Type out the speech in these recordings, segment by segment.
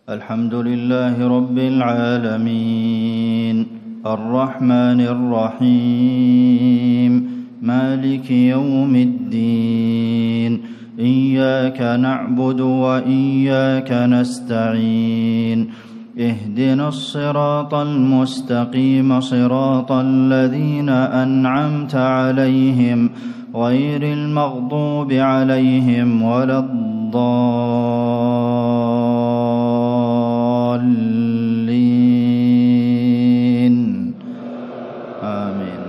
الحمد لله رب العالمين الرحمن الرحيم مالك يوم الدين إياك نعبد وإياك نستعين اهدنا الصراط المستقيم صراط الذين أنعمت عليهم غير المغضوب عليهم ولا الضالين آمين.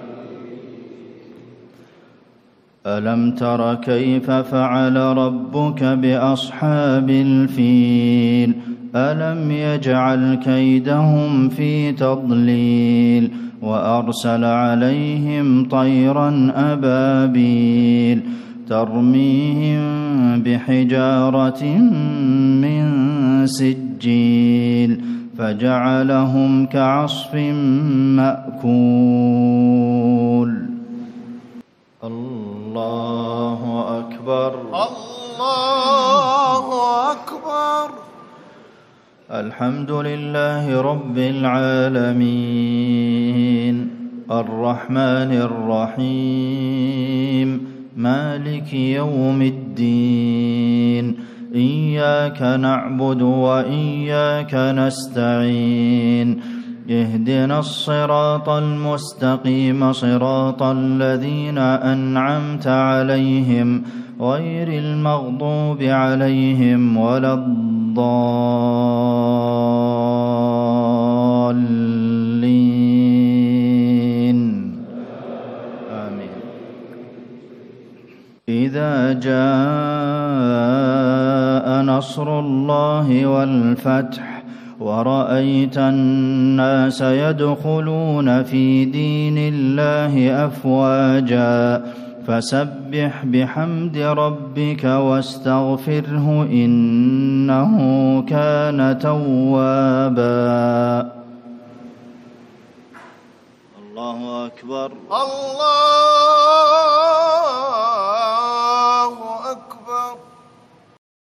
ألم تر كيف فعل ربك بأصحاب الفيل ألم يجعل كيدهم في تضليل وأرسل عليهم طيرا أبابيل ترميهم بحجارة من سجيل فجعلهم كعصف مأكول. الله أكبر الله أكبر. الحمد لله رب العالمين الرحمن الرحيم مالك يوم الدين إياك نعبد وإياك نستعين اهدنا الصراط المستقيم صراط الذين أنعمت عليهم غير المغضوب عليهم ولا الضالين آمين. إذا جاء نصر الله والفتح ورأيت الناس يدخلون في دين الله أفواجا فسبح بحمد ربك واستغفره إنه كان توابا. الله أكبر الله